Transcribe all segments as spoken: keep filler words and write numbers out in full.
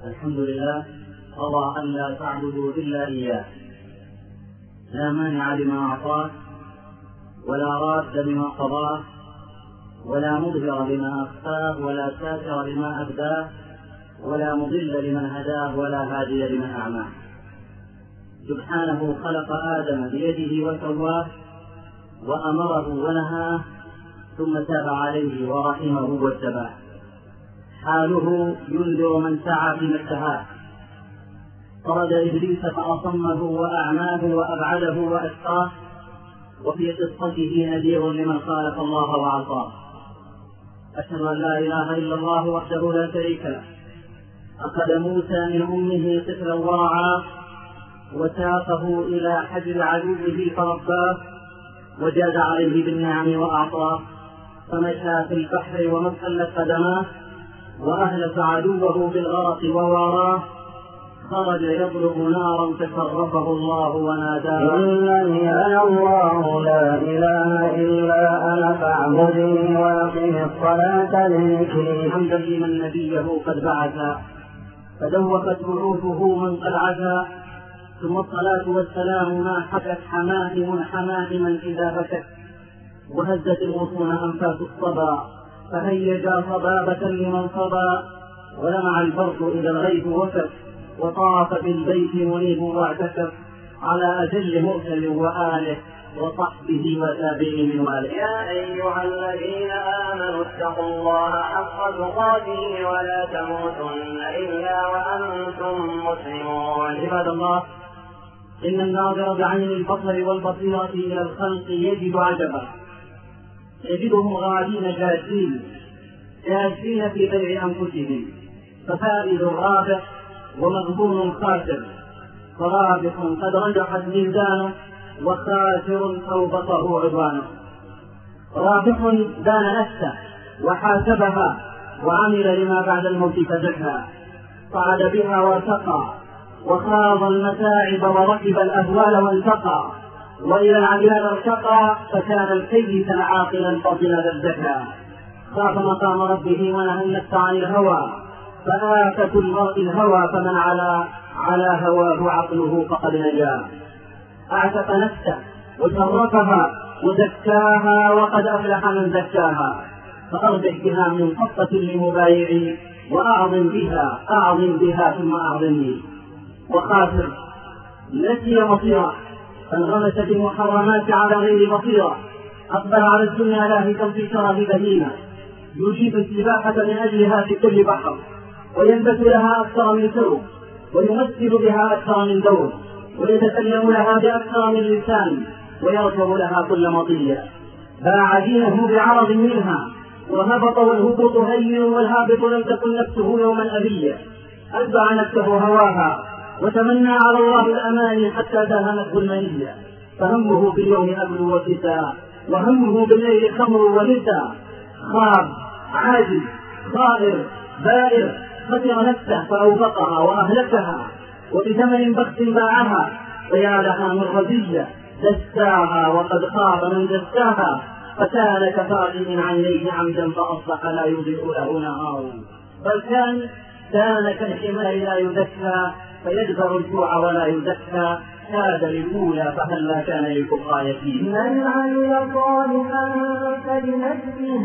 الحمد لله قضى أن لا تعبدوا إلا إياه، لا مانع لما أعطاه ولا راد لما قضاه ولا مظهر لما أخفاه ولا ساتر لما أبداه ولا مضل لمن هداه ولا هادي لمن أعماه. سبحانه خلق آدم بيده وسواه وأمره ونهاه ثم تاب عليه ورحمه واتباه. حاله ينذر من سعى في اشتهاه، طرد إبليس فأصمه وأعماه وأبعده وأشقاه، وفي قصته نذير لمن خالف الله وعصاه. أشهد أن لا إله إلا الله وحده لا شريك له، أخذ موسى من أمه طفلا ورعاه وساقه إلى حجر عدوه فرباه وجاد عليه بالنعم وأعطاه، فمشى في البحر وما انحلت قدماه وأهلك عدوه بالغرق وواراه، خرج يطلب نارا فشرفه الله وناداه: إنني أنا الله لا إله إلا أنا فاعبدني وأقم الصلاة لذكري. حمدا لمن نبيه قد بعث فدوقت بعوثه من قد عزا، ثم الصلاة والسلام ما حكت حمائم حمائما إذا بكت، وهزت الغصون أنفاس الصبا فهيجا صبابة لمن صبا، ولمع البرق إذا الغيث وكف، وطاف بالبيت منيب واعتكف على أجل مرسل وآله وصحبه وتابعه من واله. يا أيها الذين آمنوا اتقوا الله حق تقاته ولا تموتن إلا وأنتم مسلمون. عباد الله، إن الناظر بعين البصر والبصيرة إلى الخلق يجد عجبا، يجدهم غادين جادين جادين في بيع أنفسهم، ففائز رابح ومغبون خاسر، فرابح قد رجحت ميزانه وخاسر أوبطه عدوانه. رابح دان نفسه وحاسبها وعمل لما بعد الموت فزكها، صعد بها وارتقى وخاض المتاعب وركب الأهوال وانتقى، وإلى العجلان ارتقى فكان الكيس عاقلا فضلا الزكا، خاف مقام ربه ونهى النفس عن الهوى فآفة المرء الهوى، فمن على على هواه عقله فقد نجا. أعتق نفسه وشرفها وزكاها وقد أفلح من زكاها، فأربح بها من خطة لمبايعي وأعظم بها أعظم بها ثم أعظمني. وخاسر نسي مصيره فانغمس في المحرمات على غير بصيره، أقبل على الدنيا لاهثا في شرف بهيمة، يجيب السباحة من أجلها في كل بحر، وينبت لها أكثر من سرب، ويمثل بها أكثر من دور، ويتكلم لها بأكثر من لسان، ويركب لها كل مطية. باع دينه بعرض منها وهبط، والهبوط هين والهابط لم تكن نفسه يوما أبيا، أتبع نفسه هواها وتمنى على الله الأماني حتى داهمته المنية، فهمه باليوم أكل وكساء وهمه بالليل خمر ونساء، خاب عاجز خائر بائر، خسر نفسه فأوفقها وأهلكها، وبثمن بخس باعها، فيا لها من رزية دساها وقد خاب من دساها، فكان كفاقد عينيه عمدا فأصبح لا يضيء له نهار، بل كان كان كالحمار لا يزكى فيجبر الجوع ولا يزكى، كاد للأولى فهلا كان للفقراء يتيم. من عمل صالحا فلنفسه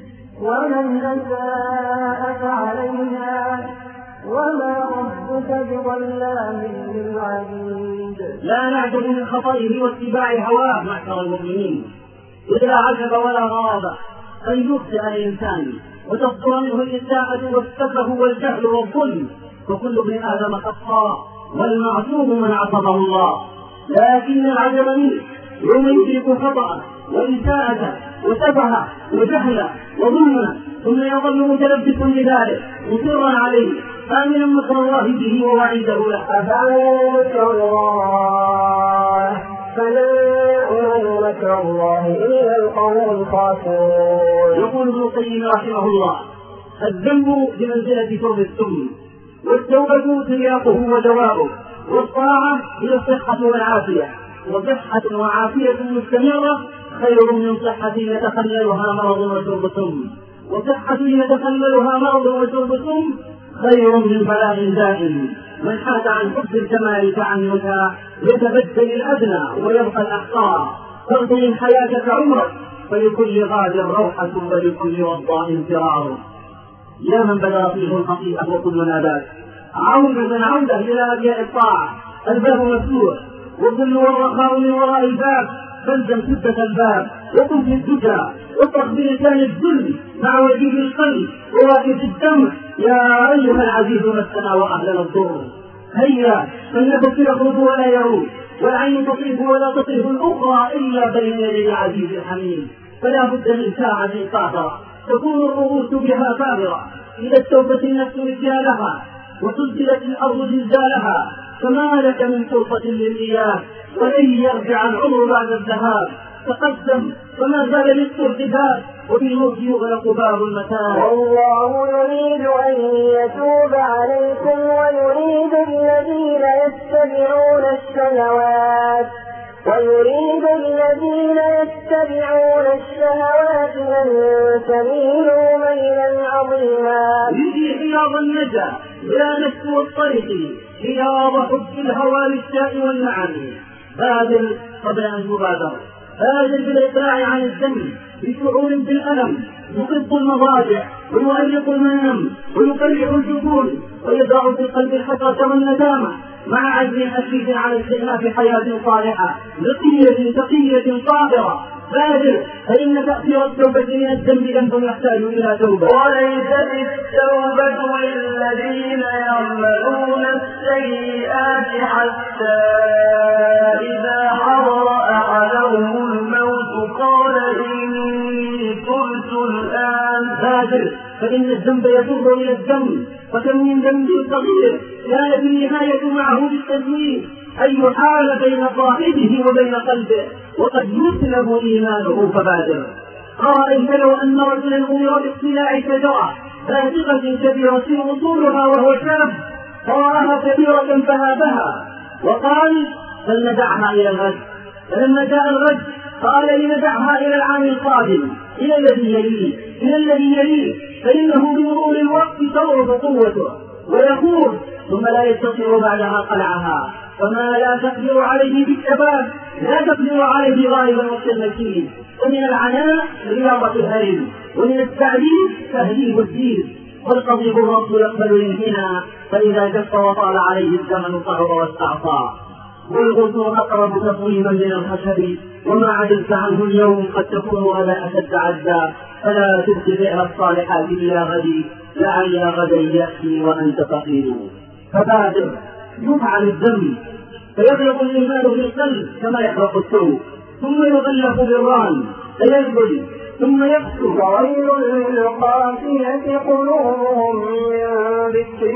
ومن أساء فعليها وما ربك بظلام للعبيد. لا نعجب من خطئه واتباع هواه معشر المؤمنين، إذ لا عجب ولا غرابة أن يخطئ الإنسان وتصدر منه الإساءة والسفه والجهل والظلم، فكل ابن آدم خطاء والمعصوم من عصمه الله، لكن العجب منه يوم يدرك خطأه وإساءته وسفهه وجهله وظلمه ثم يظل متلبسا بذلك مصرا عليه آمنا مكر الله به ووعيده له. أفمكر الله فلا يؤمن مكر الله إلا القوم الخاسرون. يقول ابن القيم رحمه الله: الذنب بمنزلة شرب السم، والتوبة سياقه ودوابه، والطاعة هي الصحة والعافية، وصحة وعافية مستمرة خير من صحة يتخللها مرض وشرب سم، وصحة يتخللها مرض وشرب سم خير من بلاء دائم. من حاد عن حب الكمال تعنتا يتبدل الأدنى ويبقى الأحقار. تغضي حياتك عمرك، فلكل غاد روحة ولكل وضاء فرار. يا من بلغ فيه الخطيئة وكلنا ذاك، عودة عودة إلى أبياء الطاعة. الباب مفتوح وكل والرخاء من وراء الباب، فالزم سدة الباب وقم في الدجى واطرق بلسان الذل مع وجيب القلب وواقف الدمع. يا أيها العزيز مسنا وأهلنا الضر، هيا فالنفس يخرج ولا يعود، والعين تطيف ولا تطيف الأخرى إلا بين يدي العزيز الحميد. فلا بد من ساعة قاهرة تكون الرؤوس بها ثابرة، إذا استوفت النفس رجالها وسلسلت الأرض زلزالها، فما لك من فرصة للإياه ولن يرجع العمر بعد الذهاب. تقدم فما زال للسر ارتداد، وبالموت يغلق باب المتاع. والله يريد أن يتوب عليكم ويريد الذين يتبعون الشهوات ويريد الذين يتبعون الشهوات أن تميلوا ميلا عظيما. يجي حياض النجا لا نسو الطريق، حياض حب الهوى للشاء والنعم. بادر قبل أن تبادر، بادر بالإقلاع عن الذنب بشعور بالألم، يقض المضاجع ويؤرق المنام ويقرح الجبون ويضع في القلب الحسرة والندامة، مع عزم أشيد على استئناف حياة صالحة نقية تقية طاهرة. بادر فإن تأثير التوبة من الذنب ذنب يحتاج إلى توبة. وليست التوبة للذين يعملون السيئات حتى إذا حضر أحدهم الموت قال إني تبت الآن. بادر فإن الذنب يجر إلى الذنب، فكم من ذنب صغير كانت النهاية معه بالتزويد، أن يحال بين صاحبه وبين قلبه وقد يسلب إيمانه. فبادر. رأيت لو أن رجلا أمر باقتلاع شجرة بازغة كبيرة وصولها وهو شاب، فرآها كبيرة فهابها وقال فلندعها إلى الغد. فلما جاء الغد قال لندعها إلى العام القادم، إلى الذي يليه إلى الذي يليه فإنه بمرور الوقت تضعف قوته ويخور، ثم لا يستطيع بعدها قلعها. فما لا تقدر عليه بالشباب لا تقدر عليه غالبا وقت المكين. ومن العناء رياضة الهرم، ومن التعليم تهذيب الدين. والقضيب الرب يقبل الانحناء، فإذا جف وطال عليه الزمن صعب واستعصى. والغصن أقرب تقويما من الخشب، وما عدلت عنه اليوم قد تكون غدا أشد عزا. فلا تبقي فعل الصالحات إلى غد، لعل غدا يأتي وأنت فقير. فبادر يفعل الذنب فيغلق الإيمان في القلب كما يحرق الثوب، ثم يغلق بالران فينبل ثم يقسو. وويل للقاسية قلوبهم من ذكر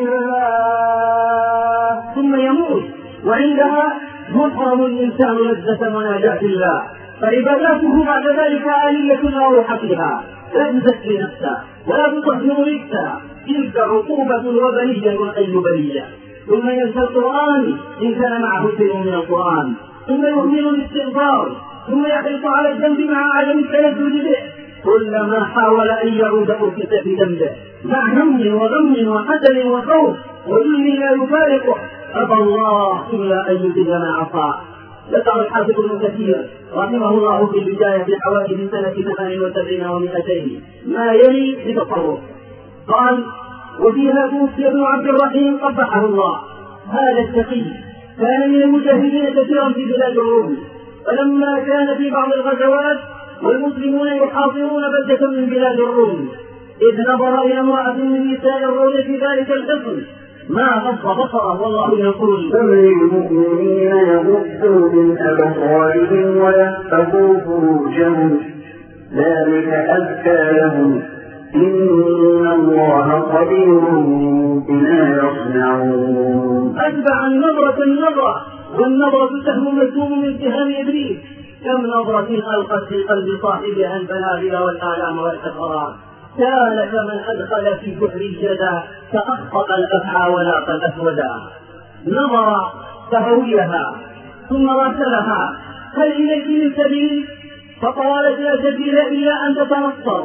الله ثم يموت، وعندها يحرم الإنسان لذة مناجاة الله. فعباداته بعد ذلك آلية لا روح فيها، لا تزكي نفسه ولا تطهر نفسه، تلك عقوبة وبلية أي بلية. ثم ينسى القرآن إن كان معه شيء من القرآن، ثم يهمل الاستغفار، ثم يحرص على الذنب مع عدم التلذذ به. كلما حاول أن يعود أركس في ذنبه مع هم وغم وحزن وخوف وذل لا يفارقه، أبى الله إلا أن يجد ما عصاه. ذكر الحافظ ابن كثير رحمه الله في بداية حوادث سنة ثمان وسبعين ومئتين ما يلي بتصرف. قال: وفيها توفي ابن عبد الرحيم قبحه الله. هذا التقي كان من المجاهدين كثيرا في بلاد الروم، فلما كان في بعض الغزوات والمسلمون يحاصرون بلدة من بلاد الروم، إذ نظر إلى امرأة من نساء الروم في ذلك الحصن ما غض بصره والله يقول: فللمؤمنين يغضوا من أبصارهم ويحفظوا فروجهم ذلك أزكى لهم إن الله خبير بما يصنعون. أتبع النظرة النظرة، والنظرة سهم مسموم من سهام إبليس. كم نظرة ألقت في قلب صاحبها البلابل والآلام والحسرات. كان كمن أدخل في بحر الجدى فأخطأ الأفعى ولاق الأسودا. نظر فهويها ثم راسلها: هل إليك من سبيل؟ فقالت: لا سبيل إلا أن تتنصر.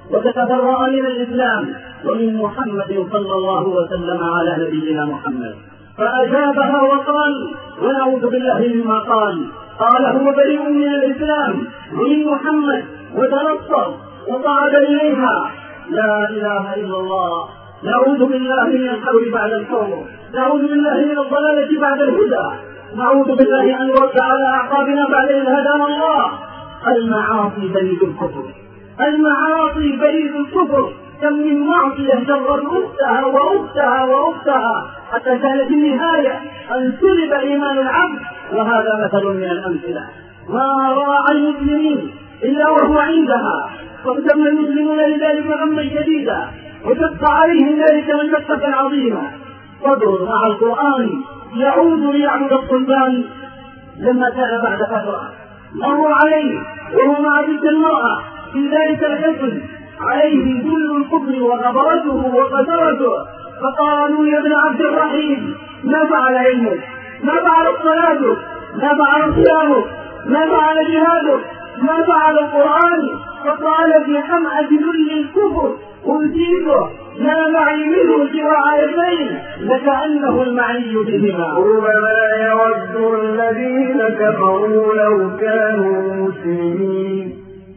وتتبرأ من الإسلام ومن محمد صلى الله وسلم على نبينا محمد. فأجابها وقال: ونعوذ بالله مما قال. قال: هو بريء من الإسلام ومن محمد، وتنصر وصعد إليها. لا إله إلا الله. نعوذ بالله من الحول بعد الحول، نعوذ بالله من الضلالة بعد الهدى، نعوذ بالله أن نرد على أعقابنا بعد إذ هدانا الله. المعاصي بريد الكفر، المعاصي بريد الكفر. كم من معصية جرت أختها وأختها وأختها حتى كانت في النهاية أن سلب إيمان العبد. وهذا مثل من الأمثلة. ما راع المسلمين إلا وهو عندها، فاغتم المسلمون لذلك غما شديدا، وشق عليهم ذلك مشقة عظيمة. صبر مع القرآن يعود ليعبد الصلبان. لما كان بعد فترة مروا عليه وهو مع تلك المرأة في ذلك الحصن، عليه ذل الكفر وغبرته وقدرته، فقالوا: يا ابن عبد الرحيم، ما فعل علمك؟ ما فعل صلاتك؟ ما فعل صيامك؟ ما فعل جهادك؟ ما فعل القرآن؟ فقال في حمأة ذل الكفر: أوتيته ما معي منه سوى آيتين لكأنه المعني بهما. ربما يود الذين كفروا لو كانوا مسلمين،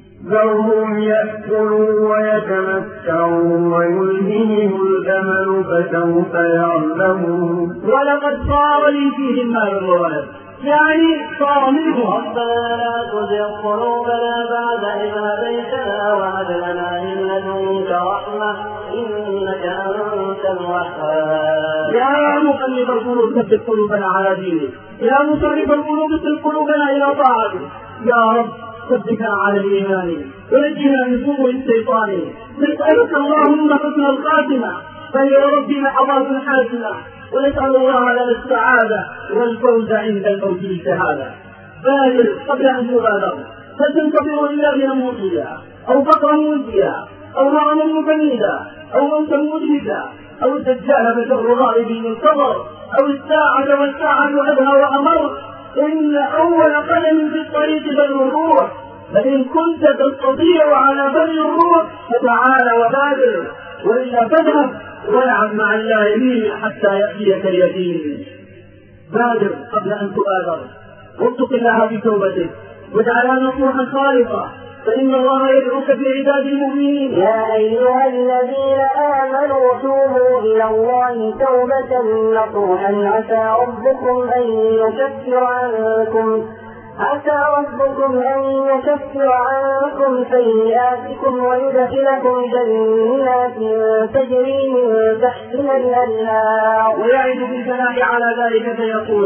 ذرهم يأكلوا ويتمتعوا ويلههم الأمل فسوف يعلمون. ولقد صار لي فيهم مال وولد، يعني صار منهم. ربنا لا تزغ قلوبنا بعد إذ هديتنا وهب لنا من لدنك رحمة إنك أنت الوهاب. يا مقلب القلوب ثبت قلوبنا على دينك، يا مصرف القلوب اصرف قلوبنا إلى طاعتك. يا رب ثبتنا على الإيمان ونجنا من سوء الشيطان. نسألك اللهم حسن الخاتمة، فهي ربي لحظات حاسمة، ونسأل الله لنا السعادة والفوز عند الموت بالشهادة. بادر قبل أن تبادر، فتنتظر إلا بنا موتيا أو فقرا موتيا أو مرضا مفندا أو موتا مدركا أو الدجال بشر غائب منتظر أو الساعة والساعة أدهى وأمر. إن أول قدم في الطريق بذل الروح، فإن كنت تستطيع على بذل الروح فتعال وبادر، وإلا فاذهب والعب مع اللاعبين حتى يأتيك اليقين. بادر قبل أن تبادر، واتق الله بتوبتك واجعلها نصوحا خالصة، فإن الله يدعوك في عباد المؤمنين. يا أيها الذين آمنوا توبوا إلى الله توبة نصوحا عسى ربكم أن يكفر عنكم عسى ربكم أن يكفر عنكم سيئاتكم ويدخلكم جنات تجري من تحتها الأنهار ويعد بالثناء على ذلك فيقول: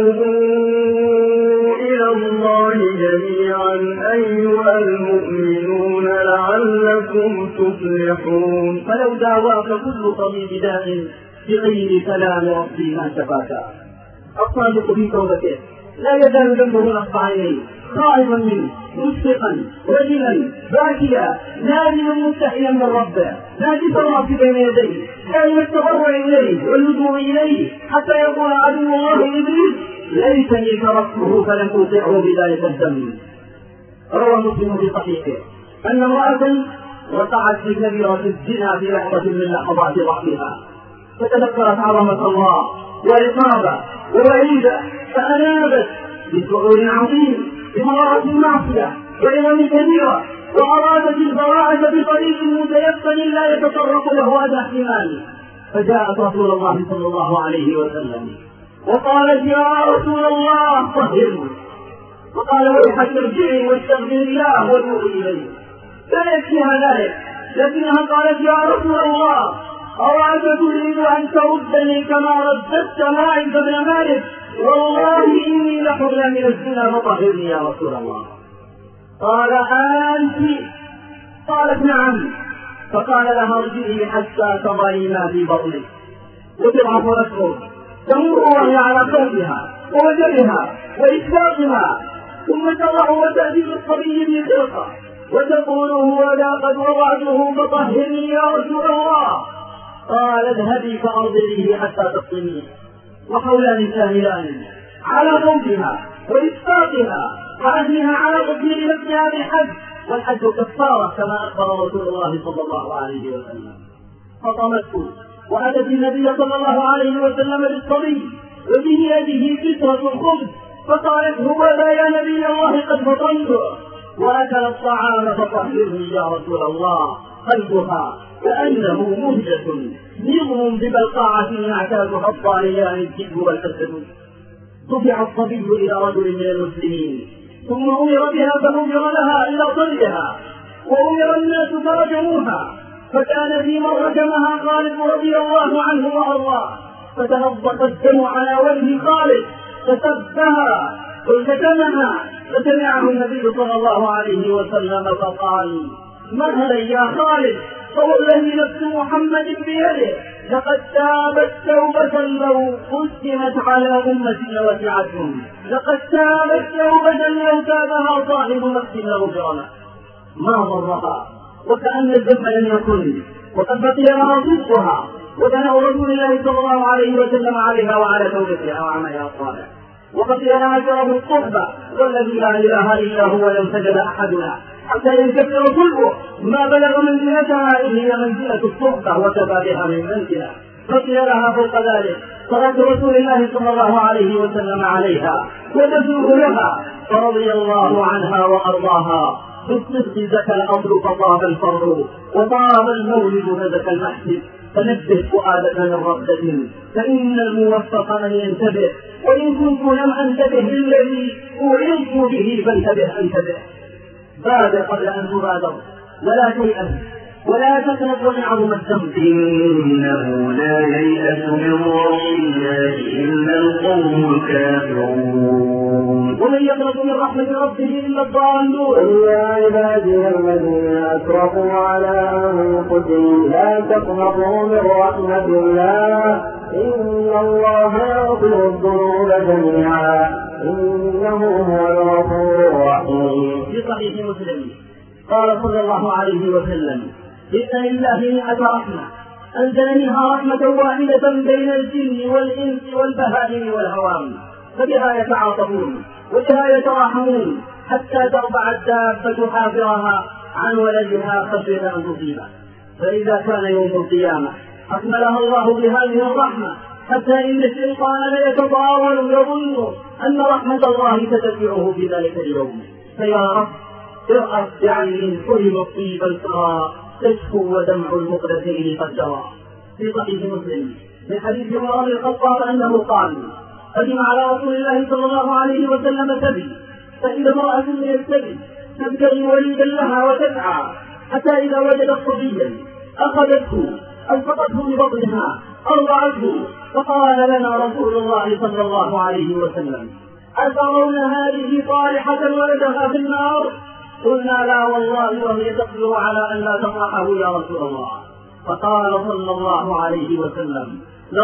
وتوبوا إلى الله جميعا أيها المؤمنون لعلكم تفلحون. فلو داواك كل طبيب داء بغير كلام ربي ما شفاك. الصادق في توبته لا يزال ذنبه نصب عينيه، خائفا منه، مشفقا، رجلا، باكيا، نادما مستحيا من ربه، ناجسا الراس بين يديه، دائما التضرع اليه واللجوء اليه، حتى يقول عدو الله ابليس: ليتني تركته فلم اوقعه بذلك الذنب. روى مسلم في صحيحه ان امراه وقعت في كبيره الزنا في لحظه من لحظات ضعفها، فتذكرت عظمه الله وعقابه ووعيده، فأنابت بشعور عظيم بمرارة المعصية وعلم كبيرة، وأرادت البراءة بطريق متيقن لا يتطرق له أدنى احتمال. فجاءت رسول الله صلى الله عليه وسلم وقالت: يا رسول الله طهرني. فقال: ويحك ارجعي واستغفري الله وتوبي إليه. لا يكفيها ذلك، لكنها قالت: يا رسول الله أوعد تريد أن تردني كما رددت ماعز بن مالك؟ والله إني لحر من الزنا فطهرني يا رسول الله. قال: أنت؟ قالت: نعم. فقال لها: ارجعي حتى تضعي ما في بطنك. وتضعف أشهر تمر وهي على قلبها ووجهها وإشفاقها، ثم تضع وتأتي بالصبي من خلقه وتقول: هو لا قد وضعته فطهرني يا رسول الله. قال: اذهبي فأرضعيه حتى تفطمي. وحولان ساهلان على خوفها وإشفاقها وعزمها على تطهير نفسها بالحج، والحج كفارة كما أخبر رسول الله صلى الله عليه وسلم. فطمته وأتت النبي صلى الله عليه وسلم بالصبي وفي يده كسرة الخبز فقالت هو لا يا نبي الله قد فطنته، وأكل الطعام فطهره يا رسول الله. قلبها كأنه مهجة نظم ببلقاعة يعتادها الطاريان الذئب والأسد. دفع الصبي إلى رجل من المسلمين ثم أمر بها فنظر لها إلى صدرها وأمر الناس فرجموها، فكان في من رجمها خالد رضي الله عنه وأرضاه، فتنضق الدم على وجه خالد فسبها وشتمها، فسمعه النبي صلى الله عليه وسلم فقال مهلا يا خالد، فوالذي نفس محمد بيده لقد تابت توبة لو قسمت على أمتي وسعتهم، لقد تابت توبة لو تابها صاحب نفس لغفر له. ما ضرها وكأن الذنب لم يكن، وقد بقي لها صدقها وثناء رسول الله صلى الله عليه وسلم عليها وعلى توبتها وعملها الصالح، وبقي لها شرف الصحبة والذي لا إله إلا هو لم سجد أحدنا حتى ينكسر صلبه ما بلغ منزلتها إذ هي منزلة الصحبة وكفى بها من منزلة. بقي لها فوق ذلك صلاة رسول الله صلى الله عليه وسلم عليها وتسوق لها، فرضي الله عنها وأرضاها. بالصدق زكى الأمر فطاب الفرد وطاب المولد فزكى المحسد، فنبه فؤادك من ربة فإن الموفق من ينتبه، وإن كنت لم أنتبه للذي أعيض به فانتبه انتبه. بادر قبل أن تبادر ولا تيأس ولا تقنط من عظم الذنب، إنه لا ييأس من روح الله إلا القوم الكافرون. ومن يقنط من رحمة ربه إلا الضالون. يا عبادي الذين أسرفوا على أنفسهم لا تقنطوا من رحمة الله إن الله يغفر الذنوب جميعا إنه هو الغفور الرحيم. في صحيح مسلم قال صلى الله عليه وسلم إن لله مئة رحمة أنزل منها رحمة واحدة بين الجن والإنس والبهائم والهوام، فبها يتعاطفون وبها يتراحمون حتى تربع الدابة حافرها عن ولدها خشية أن تصيبه. فإذا كان يوم القيامة أكملها الله بهذه الرحمة حتى إن الشيطان ليتطاول يظن أن رحمة الله تتبعه في ذلك اليوم، فيا رب ارأت بعين حلم الطيب الفراء تشكو ودمع المقلتين قد جرى. في صحيح مسلم من حديث عمر بن الخطاب أنه قال قدم على رسول الله صلى الله عليه وسلم سبي، فإذا امرأة من السبي تبتغي وليدا لها وتسعى حتى إذا وجدت صبيا أخذته ألصقته ببطنها أرضعته، فقال لنا رسول الله صلى الله عليه وسلم أترون هذه صالحة ولدها في النار؟ قلنا لا والله وهي تقدر على أن لا تطرحه يا رسول الله. فقال صلى الله عليه وسلم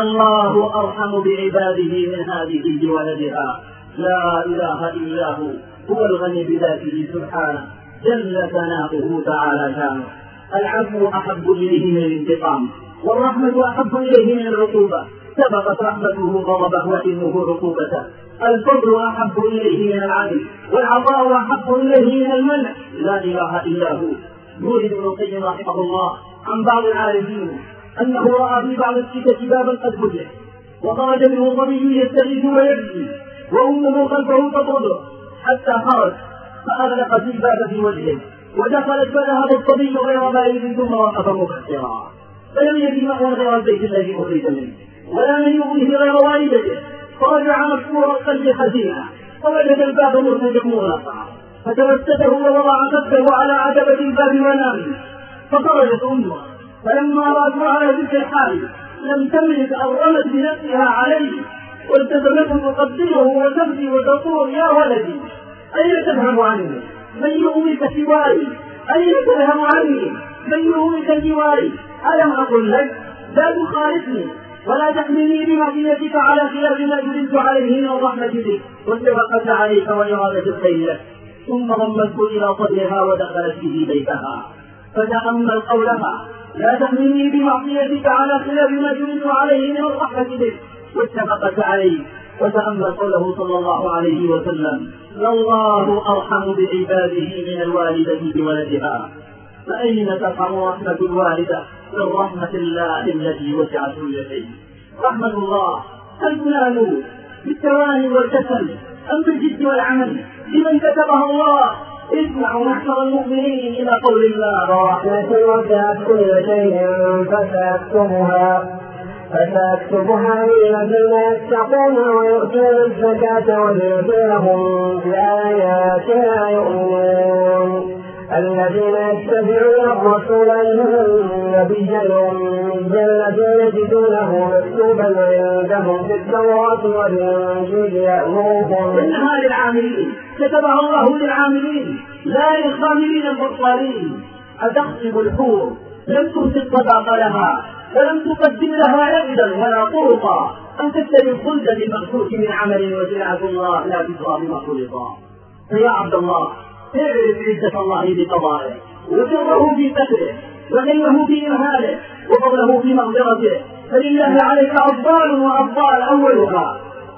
لله أرحم بعباده من هذه بولدها، لا إله إلا هو هو الغني بذاته سبحانه جل ثناؤه تعالى شانه. العفو أحب إليه من الانتقام والرحمة أحب إليه من العقوبة، سبقت رحمته غضبه وإنه عقوبته. الفضل أحب إليه من العدل والعطاء أحب إليه من المنع، لا إله إلا هو. يورد ابن القيم رحمه الله عن بعض العارفين أنه رأى في بعض السكة بابا قد فتح وخرج منه صبي يستغيث ويبكي وأمه خلفه تطرده حتى خرج فأغلقت الباب في وجهه ودخلت فذهب الصبي غير بائد ثم وقف مكسرا، فلم يجد مأوى غير البيت الذي أخرج منه ولا من يغنيه غير والدته، فرجع مكسور القلب حزينا فوجد الباب مرتجع مغلقا، فتمسكه ووضع خده على عتبة الباب ونام. فخرجت أمه فلما رأته على تلك الحال لم تملك أن رمت بنفسها عليه والتزمته تقدمه وتبكي وتقول يا ولدي أين تذهب عني؟ من يؤويك سواي؟ أين تذهب عني؟ من يؤويك سواي؟ ألم أقل لك لا تخالفني ولا تحملني بمعصيتك على خلاف ما جبلت عليه من الرحمة بك والشفقة عليك وإرادة الخير لك. ثم ضمته إلى صدرها ودخلت به بيتها، فتأمل قولها لا تحملني بمعصيتك على خلاف ما جبلت عليه من الرحمة بك والشفقة عليك وتأمل قوله صلى الله عليه وسلم: لله أرحم بعباده من الوالدة بولدها. فأين تقع رحمة الوالدة من رحمة الله التي وسعت كل شيء؟ رحمة الله هل تنال بالتواني والكسل أم بالجد والعمل لمن كتبها الله؟ اسمعوا محشر المؤمنين إلى قول الله: ورحمة وسعت كل شيء فسأكتبها فسأكتبها للذين يتقون ويؤتون الزكاة والذين هم بآياتنا يؤمنون الذين يتبعون الرسول النبي الأمي الذي يجدونه مكتوبا عندهم في التوراة والإنجيل يأمرهم. إنها للعاملين، كتبها الله للعاملين لا للخاملين البطالين. أتحسب الحور لم ترسل صداق لها ولم تقدم لها عقدا ولا طرقا أن تشتري الخلد بالمخلوق من عمل وسلعة الله لا تسرى بمخلوقا. فيا عبد الله، اعرف عزة الله بقضائه وسره في ستره وغيره في إمهاله وفضله في مغفرته، فلله عليك أفضال وأفضال أولها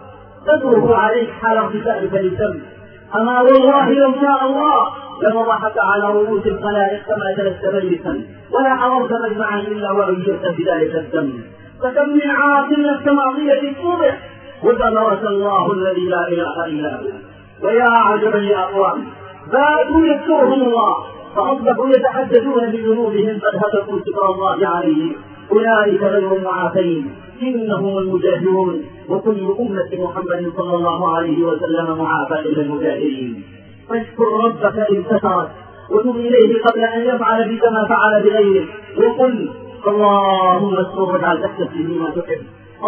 تدره عليك حال ارتكابك للذنب. أما والله لو شاء الله لوضحك على رؤوس الخلائق كما جلست مجلسا ولا حضرت مجمعا إلا وأجرت بذلك الذنب. فكم من عاصم السماضية الصبح وتبارك الله الذي لا إله إلا هو. ويا عجبا لأقوام باتوا يذكرهم الله فأصبحوا يتحدثون بذنوبهم قد هتكوا ذكر الله عليهم. أولئك غير المعافين إنهم المجاهرون، وكل أمة محمد صلى الله عليه وسلم معافى إلى المجاهرين. فاشكر ربك إن سترك وتب إليه قبل أن يفعل بك ما فعل بغيرك، وقل: اللهم استر واجعل تحتسب بما تحب،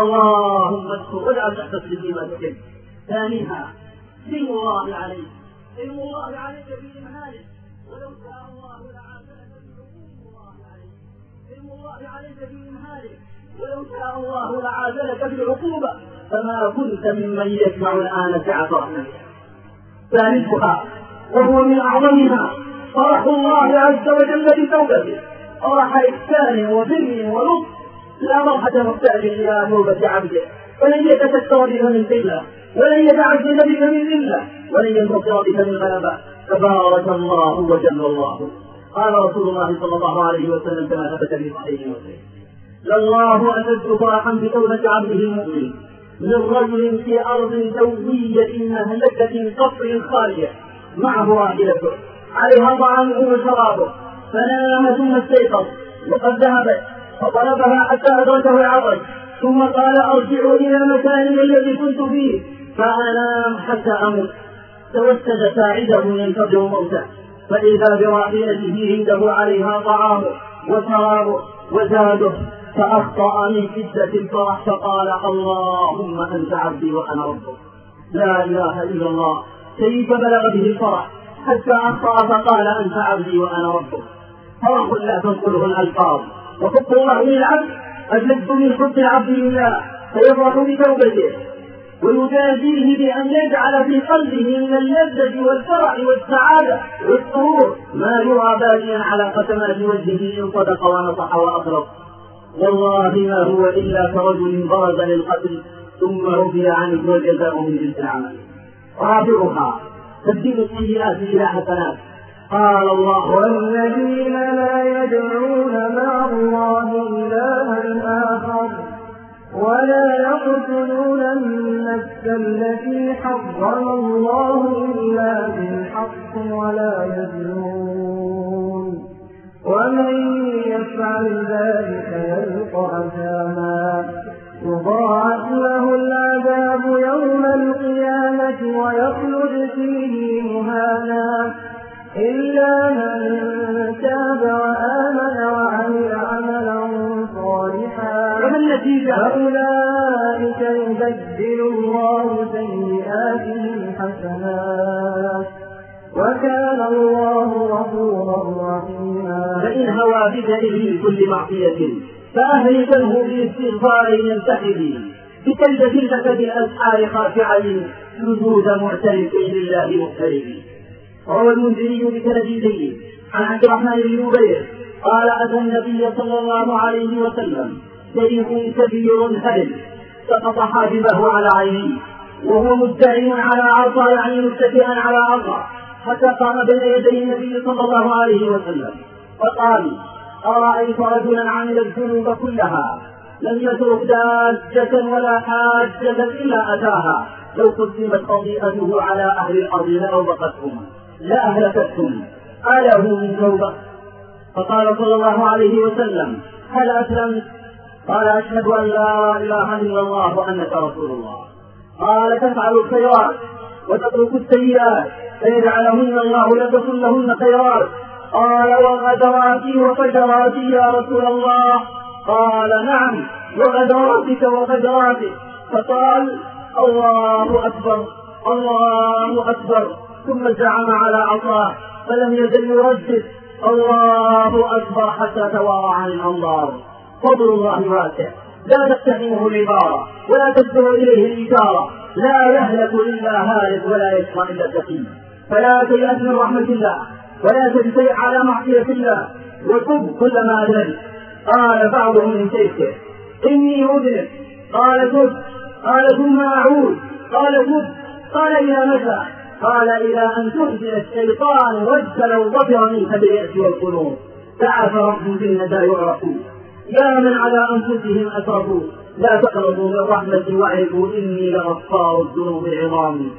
اللهم استر واجعل تحتسب بما تحب. ثانيها سلم الله عليك، سلم الله عليك بإمهاله، ولو شاء الله لعافاك بحكم الله عليك. سلم الله عليك بإمهاله، ولو شاء الله لعافاك بالعقوبة، فما كنت ممن يسمع الآن سعة رحمته. ثالثها وهو من أعظمها فرح الله عز وجل بتوبته، فرح إحسان وبر ولطف لا مرحة محتاج إلى توبة عبده، ولن يتستر بك من ذلة، ولن يتعجل بك من ذلة، ولن ينتصر بك من غلبة. تبارك الله وجل الله. قال رسول الله صلى الله عليه وسلم كما ثبت في صحيح مسلم: لله أشد فرحا بتوبة عبده المؤمن من رجل في أرض سوية مهلكة قصر خالية معه راحلته عليها طعامه وشرابه، فنام ثم استيقظ وقد ذهبت فطلبها حتى أدركه العطش، ثم قال: أرجع إلى مكاني الذي كنت فيه فأنام حتى أموت. توسد ساعده ينتظر موته، فإذا براحلته عنده عليها طعامه وشرابه وزاده، فأخطأ من شدة الفرح فقال: اللهم أنت عبدي وأنا ربك. لا إله إلا الله. كيف بلغ به الفرح حتى أخطأ فقال: أنت عبدي وأنا ربك؟ فرح لا تنقله الألفاظ، وحب الله للعبد أجد من حب العبد لله، فيفرح بتوبته ويجازيه بأن يجعل في قلبه من اللذة والفرح والسعادة والسرور ما يرى باديا على قسمات وجهه إن صدق ونصح وأخلص. والله ما هو إلا كرجل برز للقتل ثم رضي عنه والجزاء من جنس العمل. رابعها تبديل السيئات إلى حسنات. قال الله: والذين لا يدعون مع الله إلها آخر ولا يقتلون النفس التي حرم الله إلا بالحق ولا يزنون ومن يفعل ذلك يلقى أثاما يضاعف له العذاب يوم القيامة ويخلد فيه مهانا إلا من تاب وآمن وعمل عملا صالحا فأولئك يبدل الله سيئاتهم حسنات وكان الله غفورا رحيما. فإن هوى بك إليه كل معصية فأهلكه باستغفار ينتحب بكلبة لك بالأسحار خاشعين سجود معترف لله مقترب. روى المنذري بسند عن عبد الرحمن بن جبير قال: أتى النبي صلى الله عليه وسلم شيخ كبير هل سقط حاجبه على عينيه وهو مدعي على عصا، يعني متكئا على عصا، حتى قام بين يدي النبي صلى الله عليه وسلم فقال: أرأيت رجلا عمل الذنوب كلها لم يترك داجة ولا حاجة إلا أتاها، لو قدمت خطيئته على أهل الأرض لأوبقتهم لأهلكتهم، أله من توبة؟ فقال صلى الله عليه وسلم: هل أسلمت؟ قال: أشهد أن لا إله إلا الله وأنك رسول الله. قال: تفعل الخيرات وتترك السيئات فيجعلهن الله لك كلهن خيرات. قال: وغدراتي وفجراتي يا رسول الله؟ قال: نعم، وغدراتك وفجراتك. فقال: الله أكبر الله أكبر، ثم زعم على عصاه فلم يزل يردد: الله أكبر، حتى توارى عن الأنظار. فضل الله واسع، لا تقتحمه العبارة ولا تبدو إليه الإشارة، لا يهلك إلا هالك ولا يشقى إلا سقيم. فلا تيأس من رحمة الله ولا تجترئ على معصية الله، وتب كلما أذنبت. قال بعضهم من شيخه: إني أذنب. قال: تب. قال: ثم أعود. قال: تب. قال: إلى متى؟ قال: إلى أن تحزن الشيطان وجه لو ظفر منك باليأس والقنوط. تعف ربهم بالندى يعرفوا، يا من على أنفسهم أسرفوا، لا تقربوا من رحمتي واعرفوا إني لغفار الذنوب العظام.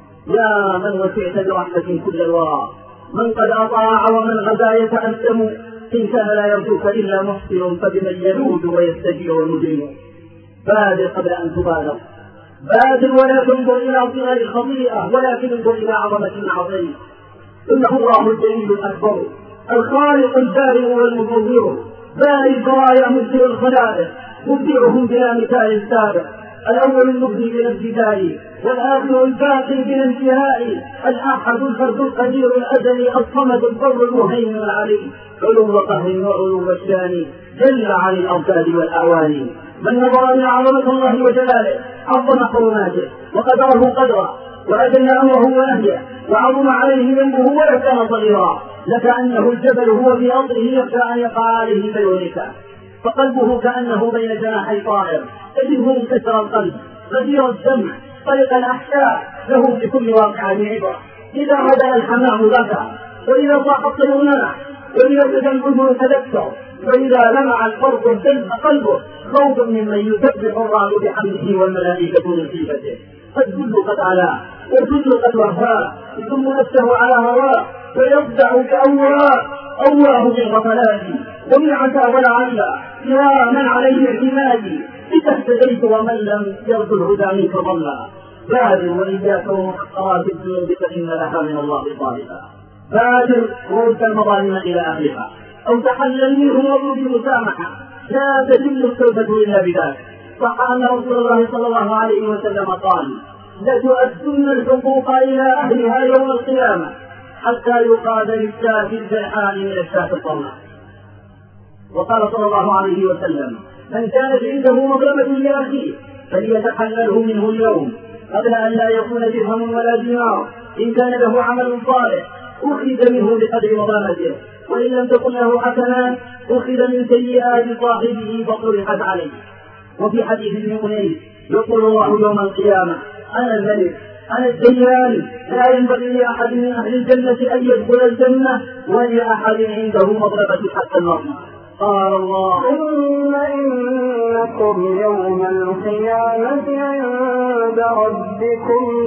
يا من وسعت برحمة كل الورى، من قد أطاع ومن غدا يتأثم، إن كان لا يرجوك إلا محسن فبمن يلوذ ويستجيع المجرم. بادر قبل أن تبادر، بادر ولا تنظر إلى صغر الخطيئة ولكن انظر إلى عظمة العظيم. إنه الله الجليل الأكبر الخالق البارئ والمصور، بارئ البرايا مبدع الخلائق، مبدعهم بلا مثال سابق، الأول المبدي بلا ابتداء، والآخر الباقي بلا انتهاء، الأحد الفرد القدير الأزلي الصمد البر المهيمن العلي، علو قهر وعلو الشان جل عن الأوتاد والأعوان. من نظر إلى عظمة الله وجلاله عظم حرماته وقدره قدره وأجل أمره ونهيه، وعظم عليه ذنبه ولا كان صغيرا، لكأنه الجبل هو في أرضه يخشى أن يقع عليه فيهلكه، فقلبه كأنه بين جناحي طائر، تجده منكسر القلب غزير الدمع طريق الأحشاء، له بكل واقعة عبرة. إذا هدأ الحمام بكى، وإذا صاح الطير ناح، وإذا ابتدى الأذن تذكر، وإذا لمع الفرد ابتد قلبه خوف ممن يسبح الرعد بحمده والملائكة من خيفته. فالذل قد علا والذل قد وهاه، يضم نفسه على هواه ويخدع كأواه، أواه بالغفلات ومن عسى ولعل يا من عليه اعتمادي، إذا اهتديت ومن لم يرجو الهدى منك ضلا. بادر وإياك ومحقرات الذنوب فإن لها من الله طالبا. بادر ورد المظالم إلى أهلها أو تحلل منهم وارجو بمسامحة، لا تزل التوبة إلا بذلك. صح أن رسول الله صلى الله عليه وسلم قال: لتؤدن الحقوق إلى أهلها يوم القيامة حتى يقاد للشاة الجرحان من الشاة الطمع. وقال صلى الله عليه وسلم: من كانت عنده مظلمة لأخيه فليتحلله منه اليوم قبل أن لا يكون درهم ولا دينار. إن كان له عمل صالح أخذ منه بقدر مظلمته، وإن لم تكن له حسنات أخذ من سيئات صاحبه فطرحت عليه. وفي حديث ابن أنيس يقول الله يوم القيامة: أنا الملك أنا الديان، لا ينبغي لأحد من أهل الجنة أن يدخل الجنة ولأحد عنده مظلمة حتى النظمة. قال الله: ثم إنكم يوم القيامة عند ربكم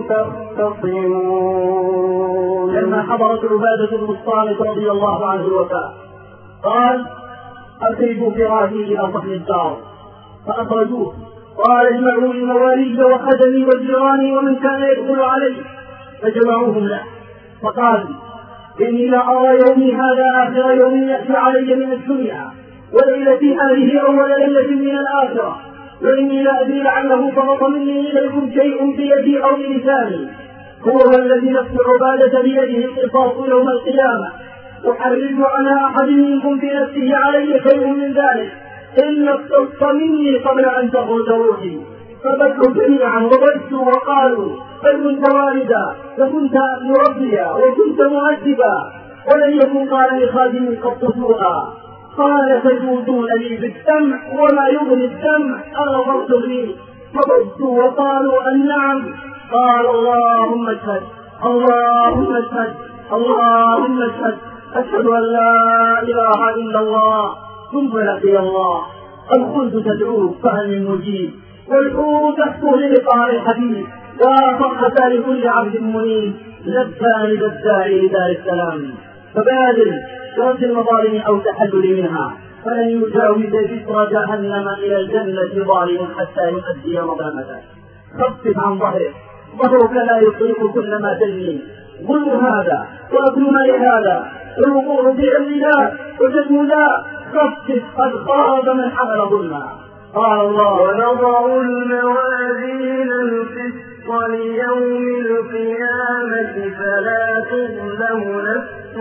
تختصمون. لما حضرت عبادة بن الصامت رضي الله عنه وفاة قال: أخرجوا فراشي إلى صحن الدار، فأخرجوه. قال: اجمعوا لي مواليد وخدمي وجيراني ومن كان يدخل عليه، فجمعوهم له. فقال: إني لا أرى يومي هذا آخر يوم يأتي علي من الدنيا، وليلتي هذه أول ليلة من الآخرة، وإني لا أدري لعله فرط مني إليكم شيء بيدي أو بلساني، هو الذي نفس عبادة بيده القصاص يوم القيامة. أحرج على أحد منكم في نفسه علي شيء من ذلك إن اقتص مني قبل أن تخرج روحي. فبكوا جميعا وبكوا وقالوا: بل كنت والدا وكنت مربيا وكنت مؤدبا، ولم يكن قال لخادم قط سوءا. قال: تجودون لي بالدمع وما يغني الدمع، أغفرت لي. فبكوا وقالوا: النعم قال اللهم اشهد اللهم اشهد اللهم اشهد أشهد أن لا إله إلا الله. ثم لقي الله. الخلد تدعوه فهل من مجيب، والحور تحكو للقاء الحبيب، وفرحة لكل عبد منيب، لبان للداعي لدار السلام. فبادر برد المظالم أو تحلل منها، فلن يجاوز جسر جهنم إلى الجنة ظالم حتى يؤدي مظلمته. خفف عن ظهره، ظهرك لا يطيق كل ما تجني. ظلم هذا وأكل مال هذا، الوقوع في أمر لا وجسم لا. خفف قد خاب من حمل ظلما. قال الله ونضع الموازين القسط ليوم القيامة فلا تظلم نفس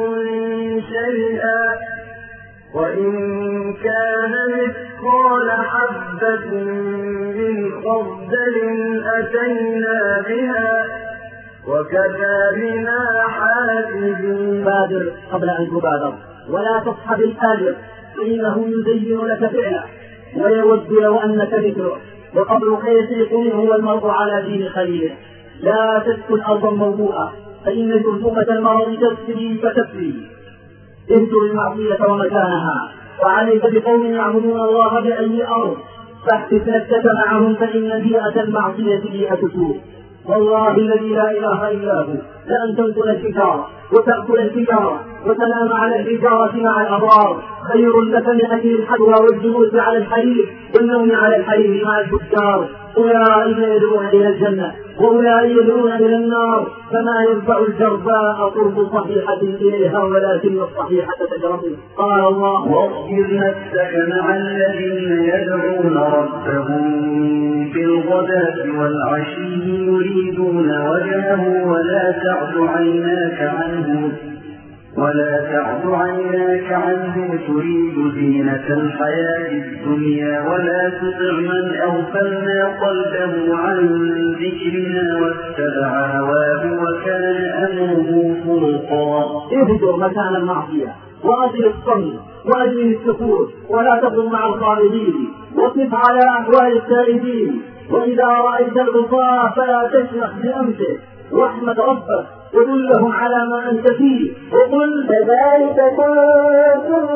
شيئا وإن كان مثقال حبة من خردل أتينا بها وكفى بنا حافظين. بادر قبل أن تبادر، ولا تصحب الآجر، فإنه يزين لك فعله ويود لو أنك ذكره، وقبلك يسيق منه والمرء على دين خليله. لا تسكن أرضا موضوعة، فإن جرثومة المرض تسري فتسري. اهجر المعصية ومكانها، وعليك بقوم يعبدون الله بأي أرض، فاحبس نفسك معهم، فإن بيئة المعصية بيئة سوء. والله الذي لا إله إلا هو لأن تنقل الحجارة وتأكل الحجارة وتنام على الحجارة مع الأبرار خير لك من أكل الحلوى والجلوس على الحرير والنوم على الحرير مع الفجار. أولئك يدعون إلى الجنة وأولئك يدعون إلى النار، فما ينفع الجرباء قرب صحيحة إليها ولكن الصحيحة تجرب. قال الله واصبر نفسك مع الذين يدعون ربهم بالغداة والعشي يريدون وجهه ولا تعد عيناك عنه ولا تعد عيناك عنه تريد زينة الحياة الدنيا ولا تطع من أغفلنا قلبه عن ذكرنا واتبع هواه وكان أمره فرطا. اهجر مكان المعصية وأطل الصمت وأجل السكوت ولا تكن مع الخالدين وقف على أحوال التائبين. وإذا رأيت العصاة فلا تشمخ بأمسك واحمد ربك ودلهم على ما أنت فيه وقل كذلك كنتم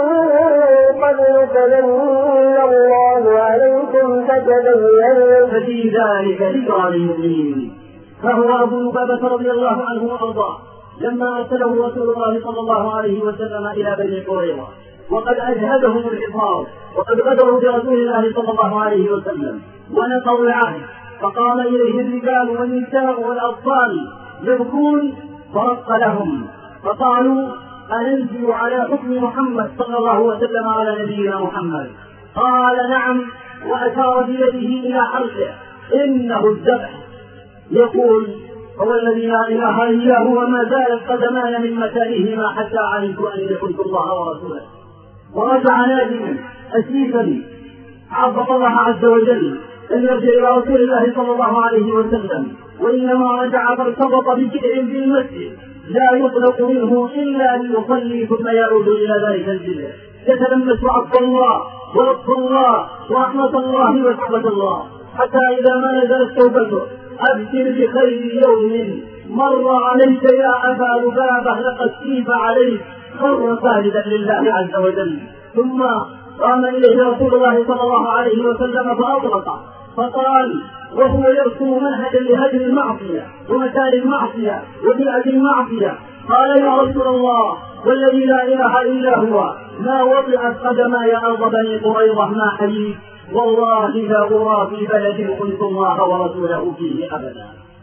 قبل فمن الله عليكم فتبينوا ففي ذلك ذكرى للمؤمنين. فهو أبو لبابة رضي الله عنه وأرضاه لما أرسله رسول الله صلى الله عليه وسلم إلى بني قريظة وقد أجهدهم الحفاظ وقد غدروا برسول الله صلى الله عليه وسلم ونقضوا العهد، فقام إليه الرجال والنساء والأطفال يبكون فرق لهم فقالوا أننزل على حكم محمد صلى الله وسلم على نبينا محمد؟ قال نعم، وأشار بيده إلى حرشه إنه الذبح. يقول هو الذي لا إله إلا هو ما زالت قدمان من مكانهما حتى علمت أني كنت الله ورسوله. ورجع نادما أسيفا عظم الله عز وجل أن يرجع إلى رسول الله صلى الله عليه وسلم، وإنما رجع فارتبط بجدع في المسجد لا يطلق منه إلا ليصلي ثم يعود إلى ذلك الجدع يتلمس عفو الله ولطف الله ورحمة الله وسعة الله، حتى إذا ما نزلت توبته أبشر بخير يوم مر عليك يا أبا لبابة لقد سيف عليك، خر ساجدا لله عز وجل. ثم قام إليه رسول الله صلى الله عليه وسلم فأطلق فقال وهو يرسم منهجا لهدم المعصية ومثال المعصية وبيئة المعصية، قال يا رسول الله والذي لا إله إلا هو ما وضعت قدماي أرض بني قريظة ما حييت، والله لا أرى في بلد قلت الله ورسوله فيه أبدا.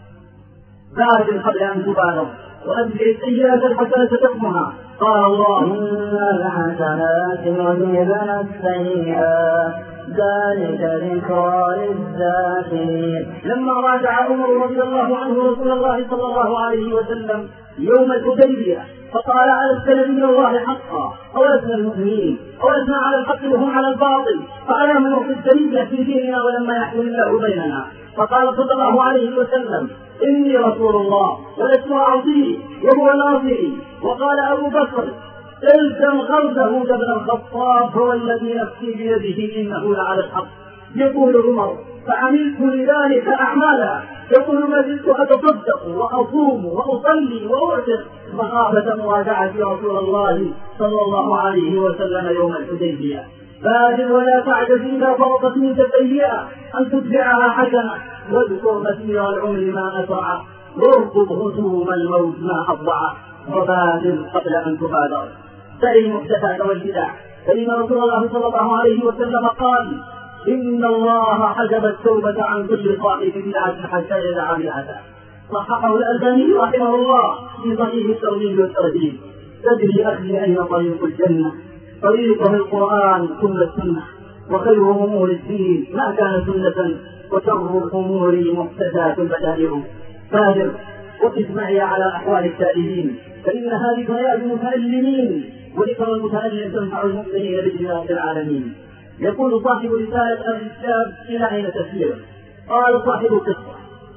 ذلك قبل أن تبالغ وأدفع السيئات الحسنة تقمها. قال الله إن الحسنات يذهبن السيئات ذلك ذكرى للذاكرين. لما راجع عمر رضي الله عنه رسول الله صلى الله عليه وسلم يوم الحديبية فقال ألست نبي الله حقا أولسنا المؤمنين أولسنا على الحق وهم على الباطل فأنا من في الدليل في ديننا ولما يحكم الله بيننا. فقال صلى الله عليه وسلم إني رسول الله ولست أعصيه وهو ناصري. وقال أبو بكر الزم غرزه ابن الخطاب هو الذي نفسي بيده إنه لعلى الحق. يقول عمر فعملت لذلك أعمالا يقول ما زلت أتصدق وأصوم وأصلي وأعتق مخافة مراجعة رسول الله صلى الله عليه وسلم يوم الحديبية. بادر ولا تعجز إذا فرطت منك سيئة أن تتبعها حسنة، واذكر مسير العمر ما أسرع، وارقب هجوم الموت ما أضعه، وبادر قبل أن تبادر. دع المحدثات والبدع، فإن رسول الله صلى الله عليه وسلم قال: إن الله حجب التوبة عن كل صاحب بدعة حتى يدع بدعته. صححه الألباني رحمه الله في صحيح الترغيب والترهيب. تدري أخي أين طريق الجنة؟ طريقه القرآن ثم السنة، وخير أمور الدين ما كان سنة، وشر الأمور محدثات بدائع. فاجر وقف معي على أحوال التائبين، فإن هذه حياة المتألمين، وذكر المتألم تنفع المؤمنين بإذن رب العالمين. يقول صاحب رسالة الإسلام: إلى أين تسير؟ قال صاحب القصة: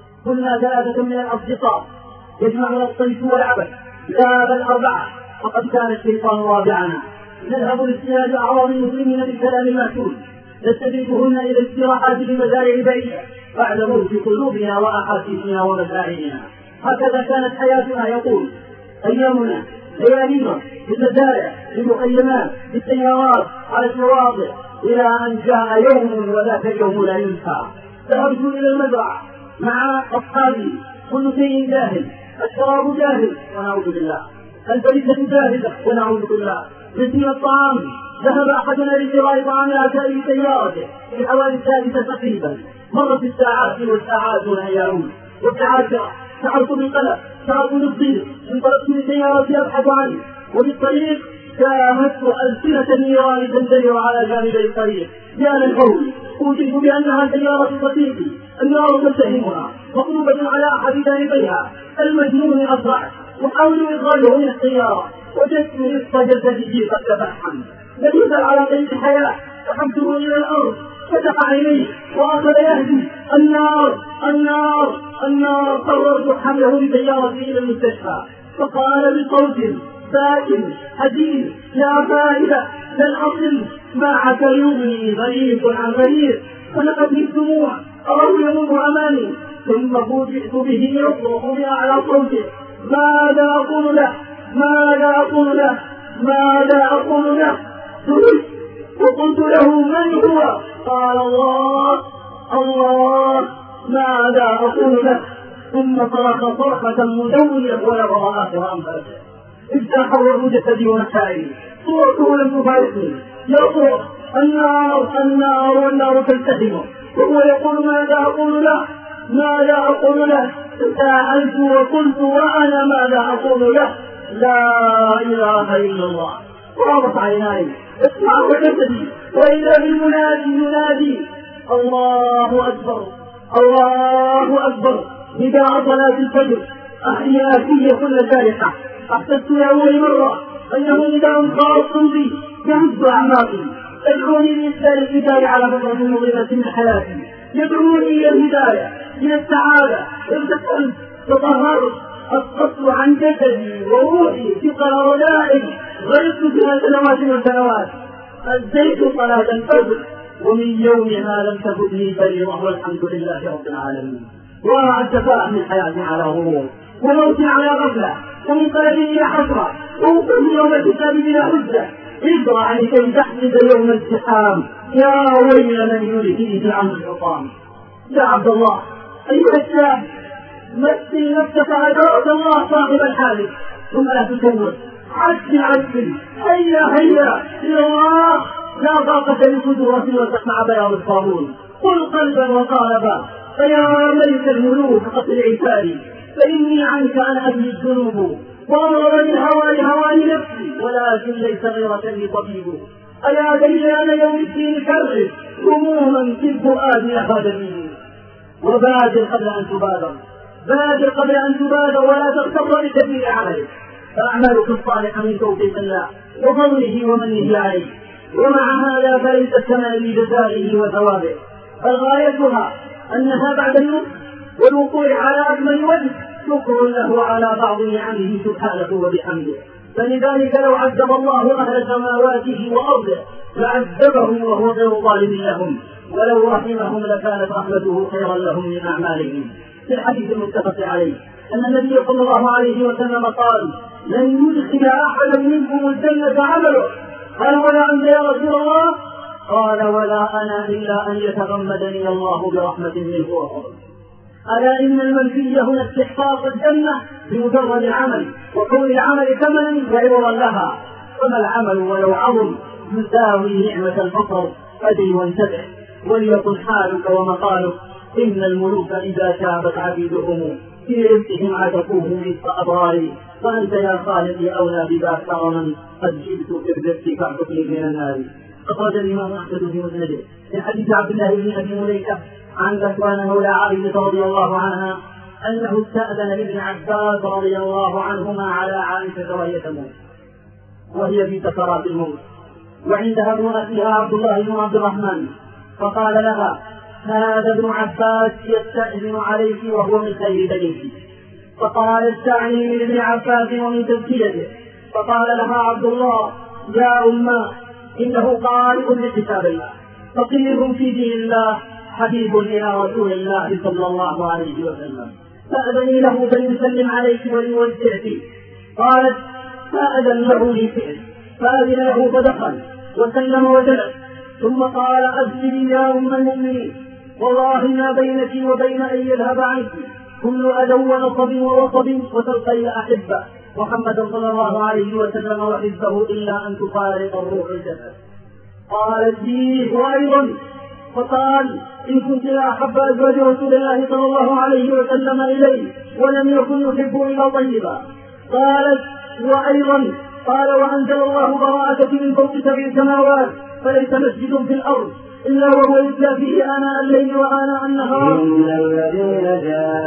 كنا ثلاثة من الأصدقاء يجمعنا الصيف والعبث، لا بل أربعة، فقد كان الشيطان رابعنا. نذهب لاجتهاد أعراض المسلمين بالكلام المعسول، نستضيفهن إلى الاستراحات بمزارع بعيدة بعد موت قلوبنا وأحاسيسنا ومشاعرنا. هكذا كانت حياتنا. يقول: أيامنا ليالينا بالمزارع بالمخيمات بالسيارات على الشواطئ، إلى أن جاء يوم وذاك اليوم لا ينسى. ذهبت إلى المزرعة مع أصحابي، كل شيء جاهز، الشراب جاهز ونعوذ بالله، الفريسة جاهزة ونعوذ بالله، نسي الطعام. ذهب أحدنا لشراء طعام أتى سيارته في حوالي الثالثة تقريبا. مرت الساعات والساعات والأيام، والتعاشر شعرت بالقلق، شعرت بالضيق، انطلقت من سيارتي أبحث عنه، وفي الطريق شاهدت ألسنة النيران تندلع على جانبي الطريق. يا للهول، أوجدت بأنها سيارة صديقي، النار تلتهمها مقلوبة على أحد جانبيها. المجنون أسرع وحاول إخراجه من السيارة، وجدت نصف جسده قد تفحم. لم يزل على طريق الحياة، فحمته إلى الأرض، فتح عينيه وأخذ يهدي: النار النار النار. قررت حمله بسيارتي إلى المستشفى، فقال بصوت ساكن حزين: لا فائدة، لن أصل، معك يغني غريب عن غريب. فلقتني الدموع، أراه يمر أمامي، ثم فوجئت به يصرخ بأعلى صوته: ماذا أقول له؟ ماذا أقول له؟ ماذا أقول له؟ وقلت له: من هو؟ قال: الله الله. ماذا أقول له؟ ثم صرخ صرخة مدوية ولغى آخر أنفاسه. افتح حول جسدي ونحائي، صورته لم تفارقني، يصرخ: النار النار والنار تلتهمه، وهو يقول: ماذا أقول له؟ ماذا أقول له؟ تساءلت وقلت وأنا ماذا أقول له؟ لا إله إلا الله. وغمضت عيناي، اسمع جسدي، وإذا بالمنادي ينادي: الله أكبر الله أكبر. نداء صلاة الفجر أحيا في كل جارحة. أحسست لأول مرة أنه نداء خاص بي يهز أعماقي، يدعوني لإسلام الهداية على فترة مظلمة من حياتي، يدعوني إلى الهداية إلى السعادة. ارتكلت تطهرت، أسقطت عن جسدي وروحي في قراراتي، غرقت فيها سنوات وسنوات، أديت صلاة الفجر، ومن يومها لم تفدني فريضة، والحمد لله رب العالمين. وأعتفاء من حياتي على غرور، وموتي على غفلة، ومن قلبي إلى حسرة، ووقوف يوم الحساب بلا حجة. اقرأ لكي تحمد يوم الازدحام، يا ويل من يلهيه عن الحطام. يا عبد الله أيها الشاب، مثل نفسك عداوة الله صاحب الحادث، ثم لا تكون عجل عجل، هيا هيا إلى الله. لا طاقة لقدرة وتسمع بياض الصابون. قل قلبا وقالبا، فيا ملك الملوك قتل عتابي، فإني عنك أنا أبني الذنوب، وأمر الهوى لهواني نفسي، ولكن ليس غيرك لي طبيب. ألا ديان يوم الدين كرر هموما في الفؤاد أخذني. وبادر قبل أن تبادر، بادر قبل أن تبادر، ولا تغتر بكثير عملك، فأعمالك الصالحة من توفيق الله وفضله ومنه عليه. ومع هذا فليس الكمال بجزائه وثوابه، بل غايتها أنها بعد النصر والوقوع على أكمل وجه شكر له على بعض نعمه سبحانه وبحمده. فلذلك لو عذب الله أهل سماواته وأرضه لعذبهم وهو غير ظالم لهم، ولو رحمهم لكانت رحمته خيرا لهم من أعمالهم. في الحديث المتفق عليه أن النبي صلى الله عليه وسلم قال: لن يدخل أحدا منكم الجنة عمله. قال: ولا أنت يا رسول الله؟ قال: ولا أنا إلا أن يتغمدني الله برحمة منه وفضل. ألا إن المنفي هنا استحقاق الجنة بمجرد العمل، وكون العمل ثمنا وعوضا لها. فما العمل ولو عظم يساوي نعمة البصر؟ فدي وانتبه وليكن حالك ومقالك. إن الملوك إذا شابت عبيدهم في رزقهم عتقوه رزق أبرار، فأنت يا خالقي أولى بذاك كرما، قد جئت في الرزق فاعتقني من النار. أخرج الإمام أحمد في مسنده من حديث عبد الله بن أبي مليكة عن ذكوان مولى عائشة رضي الله عنها أنه استأذن لابن عباس رضي الله عنهما على عائشة وهي تموت، وهي في سكرات الموت، وعندها ابنتها عبد الله بن عبد الرحمن، فقال لها: هذا ابن عباس يستأذن عليك وهو من خير بنيك. فقال: استعني من ابن عباس ومن تزكيته. فقال لها عبد الله: يا أمه، إنه قارئ لكتاب الله، فقير في دين الله، حبيب إلى رسول الله صلى الله عليه وسلم، فأذني له فليسلم عليك وليودعك. قالت: فأذن له لفعل، فأذن له فدخل وسلم وجلس، ثم قال: أسلمي يا أم المؤمنين، والله ما بينك وبين أن يذهب عنك كل أذى ونصب ووصب وتلقي أحبة محمد صلى الله عليه وسلم وحزبه إلا أن تفارق الروح الجسد. قالت لي: وأيضا. فقال: إن كنت لا أحب أزواج رسول الله صلى الله عليه وسلم إليه ولم يكن يحب إلا طيبا. قالت: وأيضا. قال: وأنزل الله براءتك من فوق سبع سماوات، فليس مسجد في الأرض إلا وهو يتلى فيه آناء الليل وآناء النهار. إن الذين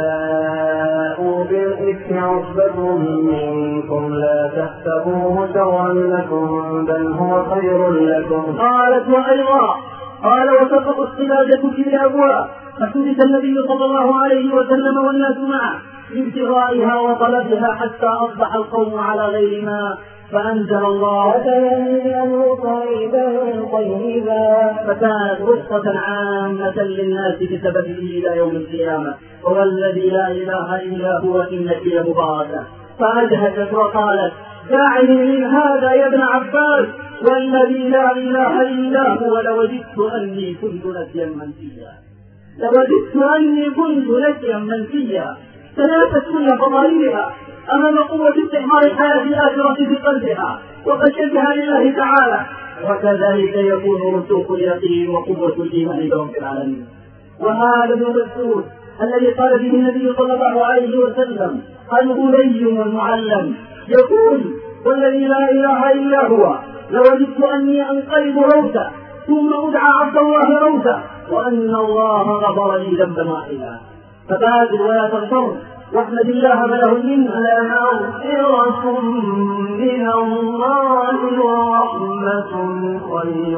جاءوا بالإفك عصبة منكم لا تحسبوه شرا لكم بل هو خير لكم. قالت: وأيضا. قال: وسقط الصلادة في الأبواب، فحدث النبي صلى الله عليه وسلم والناس معه بابتغائها وطلبها حتى أصبح القوم على غير ما، فأنزل الله: فتيمموا طيبا طيبا، فكانت رخصة عامة للناس بسببه إلى يوم القيامة. هو الذي لا إله إلا هو إنك لمباركة. فأجهزت وقالت: دعني من هذا يا ابن عباس، والذي لا إله إلا هو لوجدت أني كنت نسيا منسيا، لوجدت أني كنت نسيا منسيا. تنافت كل فضائلها أمام قوة استحمار الحياة الآخرة في قلبها وخشيتها لله تعالى، وكذلك يكون رسوخ اليقين وقوة الإيمان برب العالمين. وهذا ابن مسعود الذي قال به النبي صلى الله عليه وسلم: الغني والمعلم، يقول: والذي لا إله إلا هو لوجدت أني أنقلب روثا ثم أدعى عبد الله روثا وأن الله غفر لي ذنبا واحدا. فبادر ولا تغتر واحمد الله فله منه مغفرة من الله ورحمة خير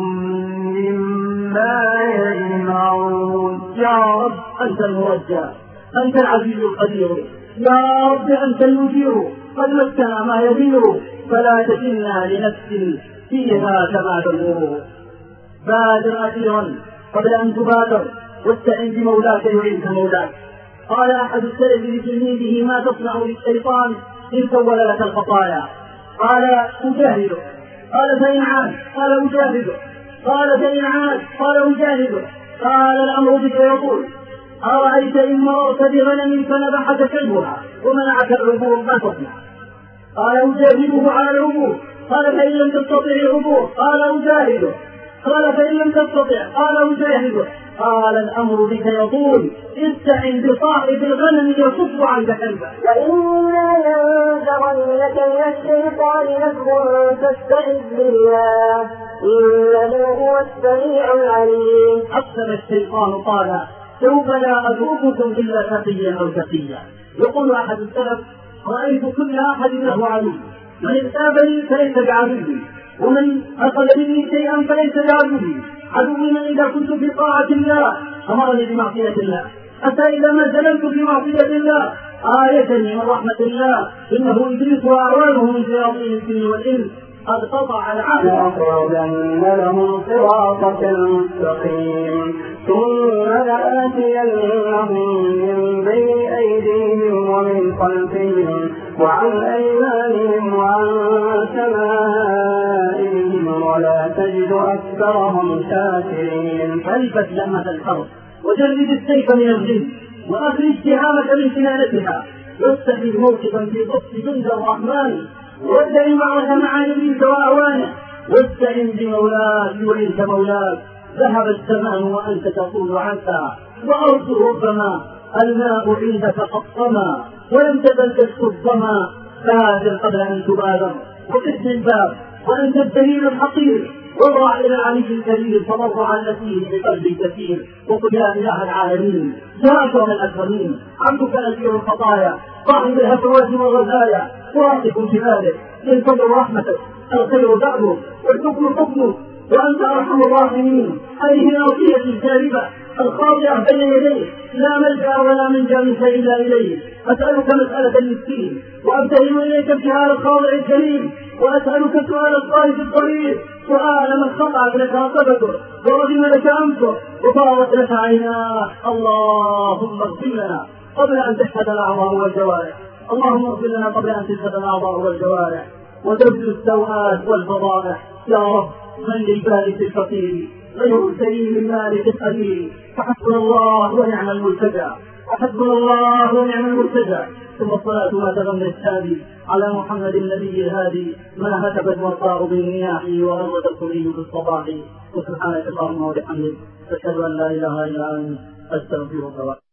مما يجمعون. يا رب أنت المرجى، أنت العزيز القدير، يا رب أنت المجير، قد مسنا ما يضير، فلا تكلنا لنفس فيها كما تدور. بادر أخيرا قبل أن تبادر، واستعن بمولاك يعينك مولاك. قال أحد السلف لتلميذه: ما تصنع للشيطان إن سول لك الخطايا؟ قال: أجاهده. قال: فإن عاد؟ قال: أجاهده. قال: فإن عاد؟ قال: أجاهده. قال: الأمر بك يقول: أرأيت إن مررت بغنم فنبحت كلبها ومنعك العبور ما تصنع؟ قال: أجاهده على العبور. قال: فإن لم تستطع العبور؟ قال: أجاهده. قال: فإن لم تستطع؟ قال: أجاهده. قال: الأمر بك يطول، استعن بصاحب الغنم يصد عنك كلبه. وإما ينزغنك من الشيطان نزغ فاستعذ بالله إنه هو السميع العليم. أقسم الشيطان قال: سوف لا أترككم إلا تقيا أو تقيا. يقول أحد السلف: رأيت كل أحد له عدو، من اغتابني فليس بعدوي، ومن أخذ مني شيئا فليس بعدوي. عدوي من إذا كنت في طاعة الله أمرني بمعصية الله، حتى إذا ما زللت في معصية الله آيتني من رحمة الله، إنه إبليس وأعوانه من شياطين الجن والإنس قد قطع العهد لأقعدن لهم صراطك المستقيم ثم لآتينهم من خلفهم وعن أيمانهم وعن شمائلهم ولا تجد أكثرهم شاكرين. فالبس لمة الحرب وجرد السيف من الجن وأخرج سهامك من كنانتها واستحي موقفا في ضبط جند الرحمن وابدأ معك مع نبيك وأعوانه واستعن بمولاك وليس مولاك. ذهب الزمان وأنت تقول عسى وأرض ربما الماء عندك قطما ولم تزل تشكو الظما. بادر قبل أن تبادر وقف الباب وأنت الدليل الحقير وضع إلى العلي الكبير تضرعا التي بقلب كثير وقل يا إله العالمين يا أكرم الأكرمين عبدك أسير الخطايا صاحب الهفوات والغزايا واثق جبالك ينتظر رحمتك الخير بعده والحكم حكمه وأنت أرحم الراحمين. هذه ناصية الجاربة الخاضعة بين يديه لا ملجأ ولا منجا منك إلا إليه. أسألك مسألة المسكين وأبتهل إليك ابتهال الخاضع الكريم وأسألك سؤال الصائف الطريق سؤال من خطأت لك عقبته ورغم لك أنفه وطارت لك عيناه. اللهم اغفر لنا قبل أن تشهد الأعضاء والجوارح. اللهم اغفر لنا قبل أن تشهد الأعضاء والجوارح وتبدو السوءات والفضائح. يا رب من للبارث الفقير غير الكريم المالك القدير. فحسبنا الله ونعم الملتجى وحسبنا الله ونعم الملتجى. ثم الصلاة ما تغنى الشادي على محمد النبي الهادي ما هتفت والطاء بالمياح ورضت الكلي بالصباح. وسبحانك اللهم وبحمدك أشهد أن لا إله إلا أنت أستغفرك.